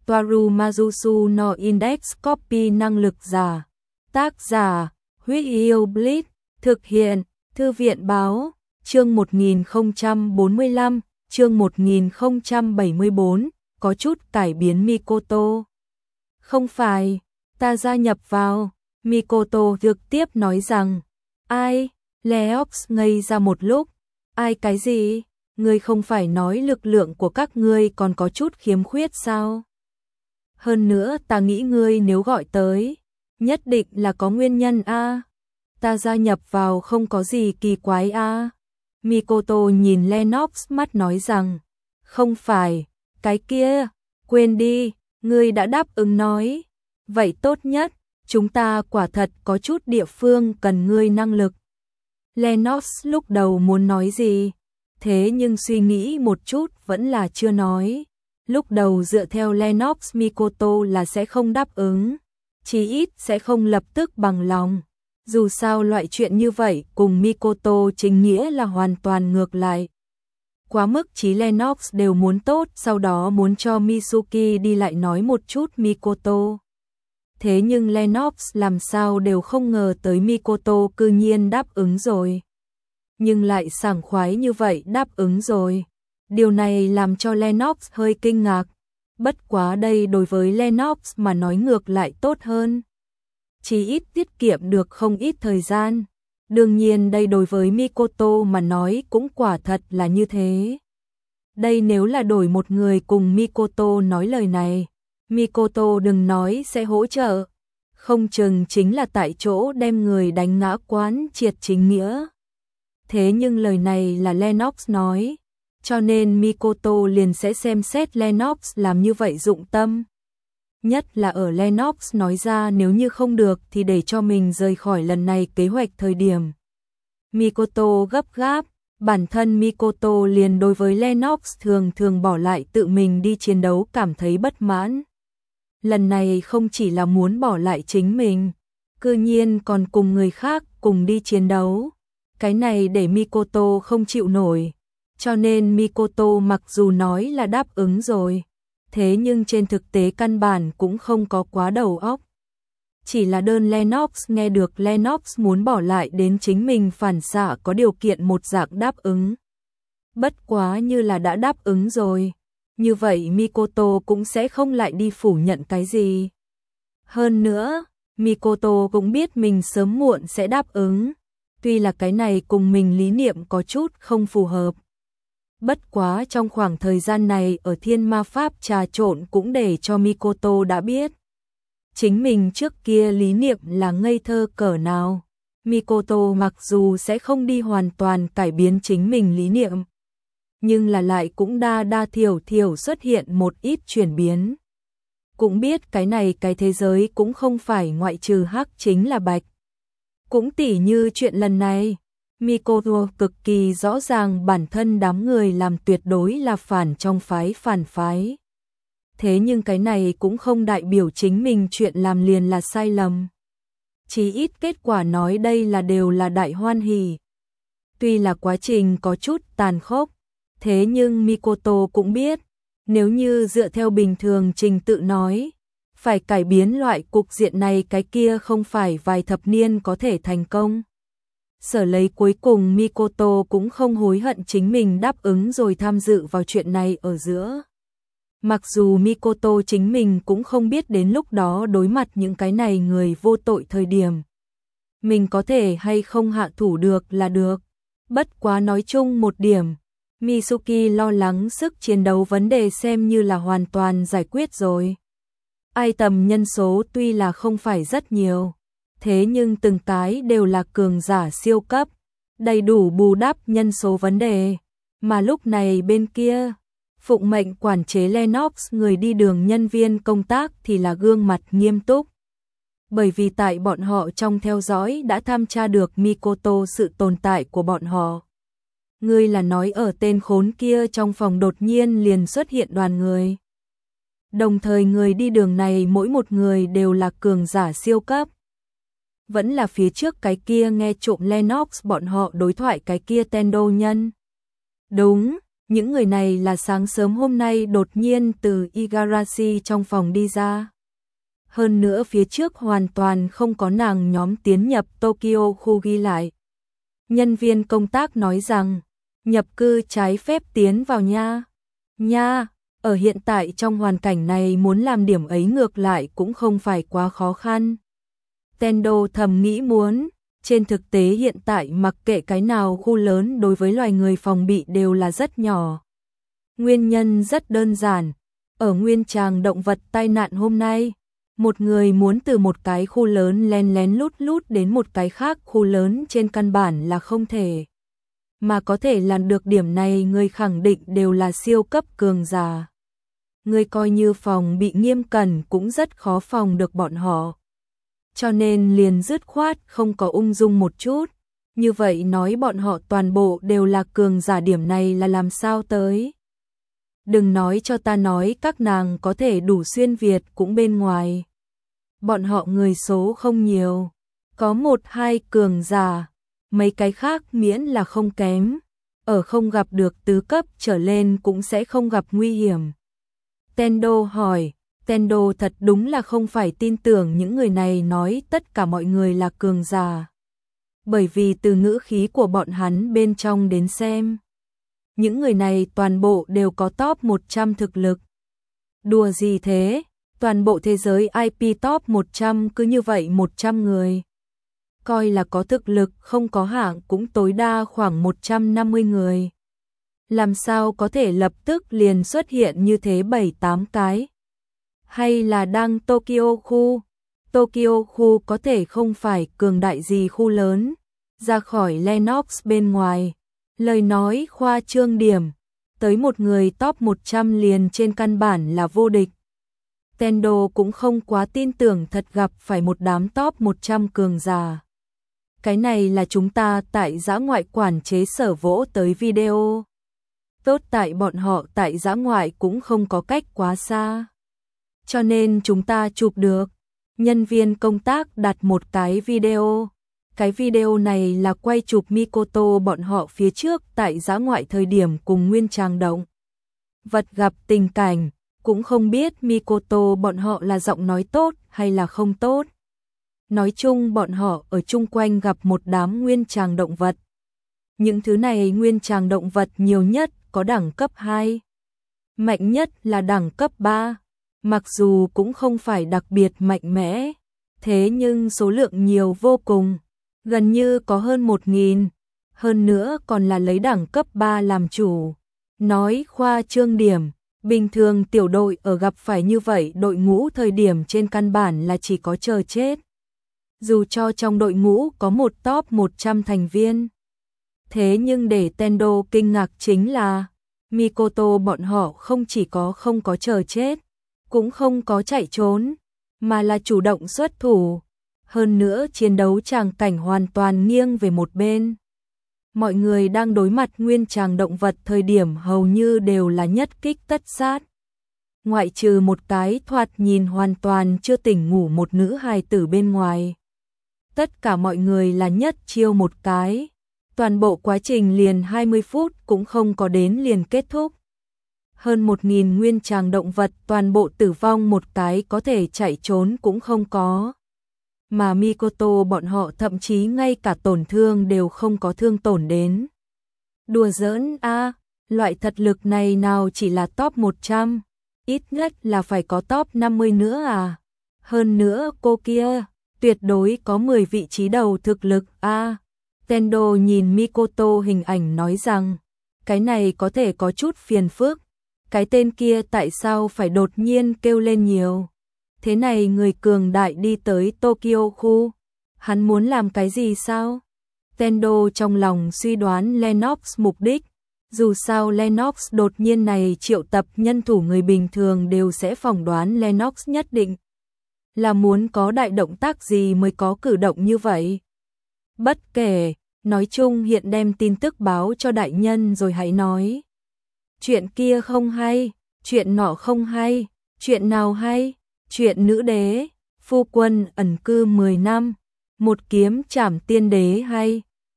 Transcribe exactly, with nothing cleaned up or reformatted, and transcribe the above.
Toaru Majusu no Index Copy năng lực giả. Tác giả, Huyết Yêu Blitz, thực hiện, Thư viện báo, chương một nghìn không trăm bốn mươi lăm, chương một nghìn không trăm bảy mươi tư, có chút cải biến Mikoto. Không phải, ta gia nhập vào, Mikoto trực tiếp nói rằng, ai, Leox ngây ra một lúc, ai cái gì, ngươi không phải nói lực lượng của các ngươi còn có chút khiếm khuyết sao? Hơn nữa ta nghĩ ngươi nếu gọi tới, nhất định là có nguyên nhân a. Ta gia nhập vào không có gì kỳ quái a. Mikoto nhìn Lennox mắt nói rằng, không phải, cái kia, quên đi, ngươi đã đáp ứng nói. Vậy tốt nhất, chúng ta quả thật có chút địa phương cần ngươi năng lực. Lennox lúc đầu muốn nói gì, thế nhưng suy nghĩ một chút vẫn là chưa nói. Lúc đầu dựa theo Lennox Mikoto là sẽ không đáp ứng, chí ít sẽ không lập tức bằng lòng. Dù sao loại chuyện như vậy cùng Mikoto chính nghĩa là hoàn toàn ngược lại. Quá mức chí Lennox đều muốn tốt, sau đó muốn cho Mitsuki đi lại nói một chút Mikoto. Thế nhưng Lennox làm sao đều không ngờ tới Mikoto cư nhiên đáp ứng rồi. Nhưng lại sảng khoái như vậy đáp ứng rồi. Điều này làm cho Lennox hơi kinh ngạc. Bất quá đây đối với Lennox mà nói ngược lại tốt hơn. Chỉ ít tiết kiệm được không ít thời gian. Đương nhiên đây đối với Mikoto mà nói cũng quả thật là như thế. Đây nếu là đổi một người cùng Mikoto nói lời này, Mikoto đừng nói sẽ hỗ trợ, không chừng chính là tại chỗ đem người đánh ngã quán triệt chính nghĩa. Thế nhưng lời này là Lennox nói, cho nên Mikoto liền sẽ xem xét Lennox làm như vậy dụng tâm. Nhất là ở Lennox nói ra nếu như không được thì để cho mình rời khỏi lần này kế hoạch thời điểm. Mikoto gấp gáp, bản thân Mikoto liền đối với Lennox thường thường bỏ lại tự mình đi chiến đấu cảm thấy bất mãn. Lần này không chỉ là muốn bỏ lại chính mình, cư nhiên còn cùng người khác cùng đi chiến đấu. Cái này để Mikoto không chịu nổi. Cho nên Mikoto mặc dù nói là đáp ứng rồi, thế nhưng trên thực tế căn bản cũng không có quá đầu óc. Chỉ là đơn Lennox nghe được Lennox muốn bỏ lại đến chính mình phản xạ có điều kiện một dạng đáp ứng. Bất quá như là đã đáp ứng rồi, như vậy Mikoto cũng sẽ không lại đi phủ nhận cái gì. Hơn nữa, Mikoto cũng biết mình sớm muộn sẽ đáp ứng, tuy là cái này cùng mình lý niệm có chút không phù hợp. Bất quá trong khoảng thời gian này ở thiên ma pháp trà trộn cũng để cho Mikoto đã biết. Chính mình trước kia lý niệm là ngây thơ cỡ nào. Mikoto mặc dù sẽ không đi hoàn toàn cải biến chính mình lý niệm, nhưng là lại cũng đa đa thiểu thiểu xuất hiện một ít chuyển biến. Cũng biết cái này cái thế giới cũng không phải ngoại trừ hắc chính là bạch. Cũng tỉ như chuyện lần này. Mikoto cực kỳ rõ ràng bản thân đám người làm tuyệt đối là phản trong phái phản phái. Thế nhưng cái này cũng không đại biểu chính mình chuyện làm liền là sai lầm. Chỉ ít kết quả nói đây là đều là đại hoan hỉ. Tuy là quá trình có chút tàn khốc, thế nhưng Mikoto cũng biết, nếu như dựa theo bình thường trình tự nói, phải cải biến loại cục diện này cái kia không phải vài thập niên có thể thành công. Sở lấy cuối cùng Mikoto cũng không hối hận chính mình đáp ứng rồi tham dự vào chuyện này ở giữa. Mặc dù Mikoto chính mình cũng không biết đến lúc đó đối mặt những cái này người vô tội thời điểm, mình có thể hay không hạ thủ được là được. Bất quá nói chung một điểm, Mitsuki lo lắng sức chiến đấu vấn đề xem như là hoàn toàn giải quyết rồi. Ai tầm nhân số tuy là không phải rất nhiều, thế nhưng từng cái đều là cường giả siêu cấp, đầy đủ bù đắp nhân số vấn đề. Mà lúc này bên kia, phụng mệnh quản chế Lennox người đi đường nhân viên công tác thì là gương mặt nghiêm túc. Bởi vì tại bọn họ trong theo dõi đã tham tra được Mikoto sự tồn tại của bọn họ. Ngươi là nói ở tên khốn kia trong phòng đột nhiên liền xuất hiện đoàn người. Đồng thời người đi đường này mỗi một người đều là cường giả siêu cấp. Vẫn là phía trước cái kia nghe trộm Lennox bọn họ đối thoại cái kia Tendo nhân. Đúng, Những người này là sáng sớm hôm nay đột nhiên từ Igarashi trong phòng đi ra. Hơn nữa phía trước hoàn toàn không có nàng nhóm tiến nhập Tokyo khu ghi lại. Nhân viên công tác nói rằng, nhập cư trái phép tiến vào nha. Nha, ở hiện tại trong hoàn cảnh này muốn làm điểm ấy ngược lại cũng không phải quá khó khăn. Tendo thầm nghĩ muốn, trên thực tế hiện tại mặc kệ cái nào khu lớn đối với loài người phòng bị đều là rất nhỏ. Nguyên nhân rất đơn giản, ở nguyên tràng động vật tai nạn hôm nay, một người muốn từ một cái khu lớn lén lén lút lút đến một cái khác khu lớn trên căn bản là không thể. Mà có thể làm được điểm này người khẳng định đều là siêu cấp cường giả. Người coi như phòng bị nghiêm cẩn cũng rất khó phòng được bọn họ. Cho nên liền dứt khoát không có ung dung một chút. Như vậy nói bọn họ toàn bộ đều là cường giả, điểm này là làm sao tới. Đừng nói cho ta nói các nàng có thể đủ xuyên Việt cũng bên ngoài. Bọn họ người số không nhiều, có một hai cường giả, mấy cái khác miễn là không kém, ở không gặp được tứ cấp trở lên cũng sẽ không gặp nguy hiểm. Tendo hỏi, Tendo thật đúng là không phải tin tưởng những người này nói tất cả mọi người là cường giả. Bởi vì từ ngữ khí của bọn hắn bên trong đến xem, những người này toàn bộ đều có top một trăm thực lực. Đùa gì thế, toàn bộ thế giới i pê top một trăm cứ như vậy một trăm người. Coi là có thực lực không có hạng cũng tối đa khoảng một trăm năm mươi người. Làm sao có thể lập tức liền xuất hiện như thế bảy tám cái? Hay là đang Tokyo khu? Tokyo khu có thể không phải cường đại gì khu lớn, ra khỏi Lennox bên ngoài. Lời nói khoa trương điểm, tới một người top một trăm liền trên căn bản là vô địch. Tendo cũng không quá tin tưởng thật gặp phải một đám top một trăm cường giả. Cái này là chúng ta tại dã ngoại quản chế sở vỗ tới video. Tốt tại bọn họ tại dã ngoại cũng không có cách quá xa. Cho nên chúng ta chụp được. Nhân viên công tác đặt một cái video. Cái video này là quay chụp Mikoto bọn họ phía trước tại dã ngoại thời điểm cùng nguyên tràng động vật gặp tình cảnh, cũng không biết Mikoto bọn họ là giọng nói tốt hay là không tốt. Nói chung bọn họ ở chung quanh gặp một đám nguyên tràng động vật. Những thứ này nguyên tràng động vật nhiều nhất có đẳng cấp hai. Mạnh nhất là đẳng cấp ba. Mặc dù cũng không phải đặc biệt mạnh mẽ, thế nhưng số lượng nhiều vô cùng. Gần như có hơn một nghìn, hơn nữa còn là lấy đẳng cấp ba làm chủ. Nói khoa trương điểm, bình thường tiểu đội ở gặp phải như vậy đội ngũ thời điểm trên căn bản là chỉ có chờ chết. Dù cho trong đội ngũ có một top một trăm thành viên. Thế nhưng để Tendo kinh ngạc chính là, Mikoto bọn họ không chỉ có không có chờ chết, cũng không có chạy trốn, mà là chủ động xuất thủ. Hơn nữa chiến đấu tràng cảnh hoàn toàn nghiêng về một bên. Mọi người đang đối mặt nguyên tràng động vật thời điểm hầu như đều là nhất kích tất sát. Ngoại trừ một cái thoạt nhìn hoàn toàn chưa tỉnh ngủ một nữ hài tử bên ngoài. Tất cả mọi người là nhất chiêu một cái. Toàn bộ quá trình liền hai mươi phút cũng không có đến liền kết thúc. Hơn một nghìn nguyên tràng động vật toàn bộ tử vong, một cái có thể chạy trốn cũng không có. Mà Mikoto bọn họ thậm chí ngay cả tổn thương đều không có thương tổn đến. Đùa giỡn a, à, loại thật lực này nào chỉ là top một trăm, ít nhất là phải có top năm mươi nữa à. Hơn nữa cô kia, tuyệt đối có mười vị trí đầu thực lực a. À, Tendo nhìn Mikoto hình ảnh nói rằng, cái này có thể có chút phiền phức. Cái tên kia tại sao phải đột nhiên kêu lên nhiều? Thế này người cường đại đi tới Tokyo khu, hắn muốn làm cái gì sao? Tendo trong lòng suy đoán Lennox mục đích, dù sao Lennox đột nhiên này triệu tập nhân thủ, người bình thường đều sẽ phỏng đoán Lennox nhất định là muốn có đại động tác gì mới có cử động như vậy. Bất kể, nói chung hiện đem tin tức báo cho đại nhân rồi hãy nói. Chuyện kia không hay, chuyện nọ không hay, chuyện nào hay? Chuyện nữ đế, phu quân ẩn cư mười năm, một kiếm trảm tiên đế hay.